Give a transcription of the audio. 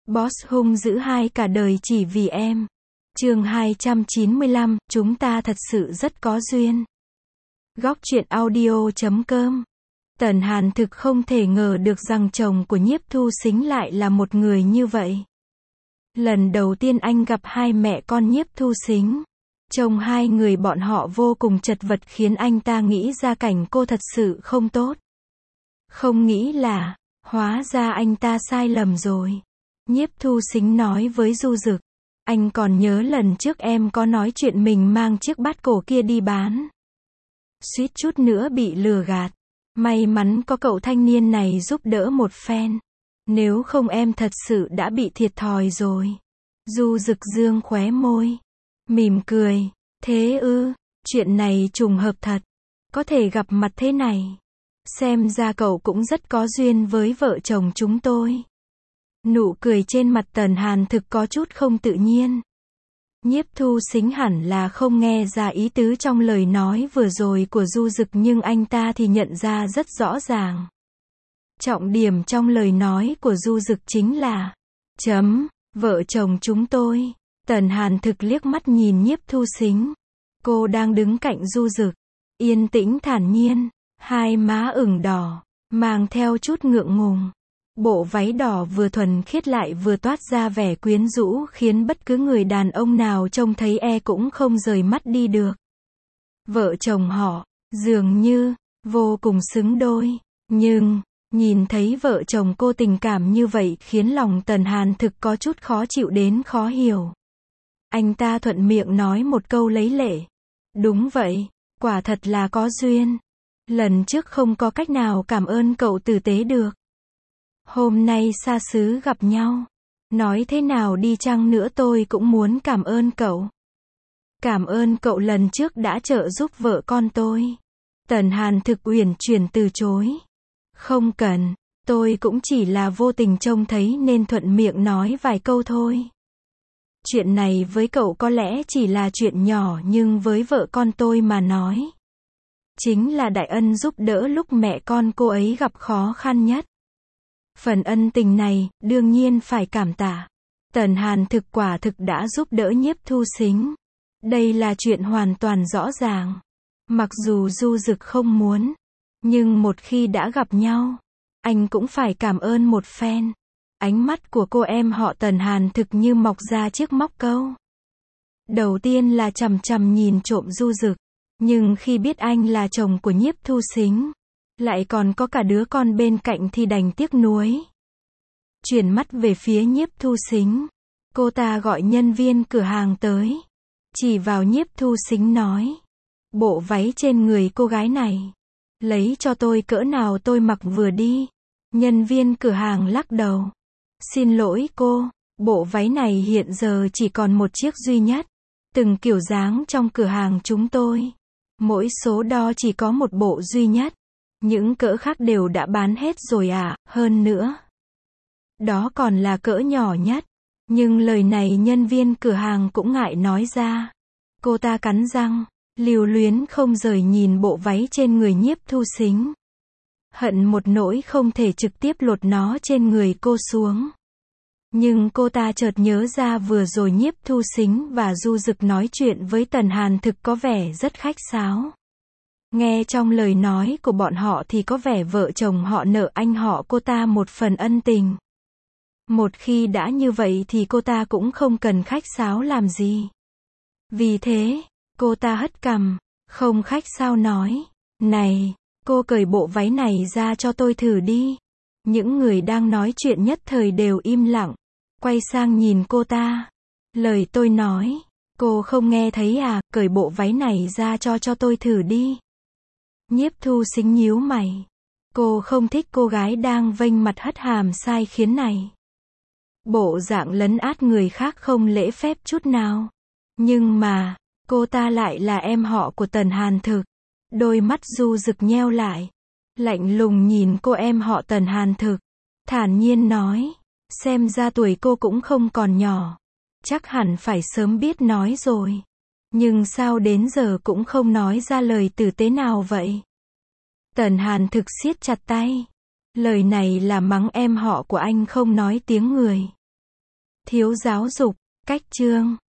Boss hung dữ hai cả đời chỉ vì em. Chương 295, chúng ta thật sự rất có duyên. Góc truyện audio.com. Tần Hàn thực không thể ngờ được rằng chồng của Nhiếp Thu Sính lại là một người như vậy. Lần đầu tiên anh gặp hai mẹ con Nhiếp Thu Sính, trông hai người bọn họ vô cùng chật vật khiến anh ta nghĩ ra cảnh cô thật sự không tốt. Không nghĩ là, hóa ra anh ta sai lầm rồi. Nhiếp Thu Sính nói với Du Dực, anh còn nhớ lần trước em có nói chuyện mình mang chiếc bát cổ kia đi bán. Suýt chút nữa bị lừa gạt. May mắn có cậu thanh niên này giúp đỡ một phen. Nếu không em thật sự đã bị thiệt thòi rồi. Du Dực dương khóe môi, mỉm cười, thế ư, chuyện này trùng hợp thật. Có thể gặp mặt thế này. Xem ra cậu cũng rất có duyên với vợ chồng chúng tôi. Nụ cười trên mặt Tần Hàn thực có chút không tự nhiên. Nhiếp Thu Sính hẳn là không nghe ra ý tứ trong lời nói vừa rồi của Du Dực, nhưng anh ta thì nhận ra rất rõ ràng. Trọng điểm trong lời nói của Du Dực chính là vợ chồng chúng tôi. Tần Hàn thực liếc mắt nhìn Nhiếp Thu Sính. Cô đang đứng cạnh Du Dực, yên tĩnh thản nhiên, hai má ửng đỏ, mang theo chút ngượng ngùng. Bộ váy đỏ vừa thuần khiết lại vừa toát ra vẻ quyến rũ khiến bất cứ người đàn ông nào trông thấy cũng không rời mắt đi được. Vợ chồng họ, dường như, vô cùng xứng đôi. Nhưng, nhìn thấy vợ chồng cô tình cảm như vậy khiến lòng Tần Hàn thực có chút khó chịu đến khó hiểu. Anh ta thuận miệng nói một câu lấy lệ. Đúng vậy, quả thật là có duyên. Lần trước không có cách nào cảm ơn cậu tử tế được. Hôm nay xa xứ gặp nhau. Nói thế nào đi chăng nữa tôi cũng muốn cảm ơn cậu. Cảm ơn cậu lần trước đã trợ giúp vợ con tôi. Tần Hàn thực uyển chuyển từ chối. Không cần, tôi cũng chỉ là vô tình trông thấy nên thuận miệng nói vài câu thôi. Chuyện này với cậu có lẽ chỉ là chuyện nhỏ nhưng với vợ con tôi mà nói, chính là đại ân giúp đỡ lúc mẹ con cô ấy gặp khó khăn nhất. Phần ân tình này, đương nhiên phải cảm tạ. Tần Hàn quả thực đã giúp đỡ Nhiếp Thu Sính. Đây là chuyện hoàn toàn rõ ràng. Mặc dù Du Dực không muốn, nhưng một khi đã gặp nhau, anh cũng phải cảm ơn một phen. Ánh mắt của cô em họ Tần Hàn thực như mọc ra chiếc móc câu. Đầu tiên là chằm chằm nhìn trộm Du Dực, nhưng khi biết anh là chồng của Nhiếp Thu Sính, lại còn có cả đứa con bên cạnh thì đành tiếc nuối. Chuyển mắt về phía Nhiếp Thu Sính, cô ta gọi nhân viên cửa hàng tới, chỉ vào Nhiếp Thu Sính nói, bộ váy trên người cô gái này, lấy cho tôi cỡ nào tôi mặc vừa đi. Nhân viên cửa hàng lắc đầu. Xin lỗi cô, bộ váy này hiện giờ chỉ còn một chiếc duy nhất. Từng kiểu dáng trong cửa hàng chúng tôi, mỗi số đo chỉ có một bộ duy nhất. Những cỡ khác đều đã bán hết rồi ạ, hơn nữa. Đó còn là cỡ nhỏ nhất. Nhưng lời này nhân viên cửa hàng cũng ngại nói ra. Cô ta cắn răng, lưu luyến không rời nhìn bộ váy trên người Nhiếp Thu Sính. Hận một nỗi không thể trực tiếp lột nó trên người cô xuống. Nhưng cô ta chợt nhớ ra vừa rồi Nhiếp Thu Sính và Du Dực nói chuyện với Tần Hàn thực có vẻ rất khách sáo. Nghe trong lời nói của bọn họ thì có vẻ vợ chồng họ nợ anh họ cô ta một phần ân tình. Một khi đã như vậy thì cô ta cũng không cần khách sáo làm gì. Vì thế, cô ta hất cằm, không khách sáo nói, này, cô cởi bộ váy này ra cho tôi thử đi. Những người đang nói chuyện nhất thời đều im lặng, quay sang nhìn cô ta. Lời tôi nói, cô không nghe thấy à, cởi bộ váy này ra cho tôi thử đi. Nhiếp Thu Sính nhíu mày. Cô không thích cô gái đang vênh mặt hất hàm sai khiến này. Bộ dạng lấn át người khác không lễ phép chút nào. Nhưng mà, cô ta lại là em họ của Tần Hàn thực. Đôi mắt Du Dực nheo lại, lạnh lùng nhìn cô em họ Tần Hàn thực, thản nhiên nói, xem ra tuổi cô cũng không còn nhỏ. Chắc hẳn phải sớm biết nói rồi. Nhưng sao đến giờ cũng không nói ra lời tử tế nào vậy? Tần Hàn thực siết chặt tay. Lời này là mắng em họ của anh không nói tiếng người. thiếu giáo dục, cách chương.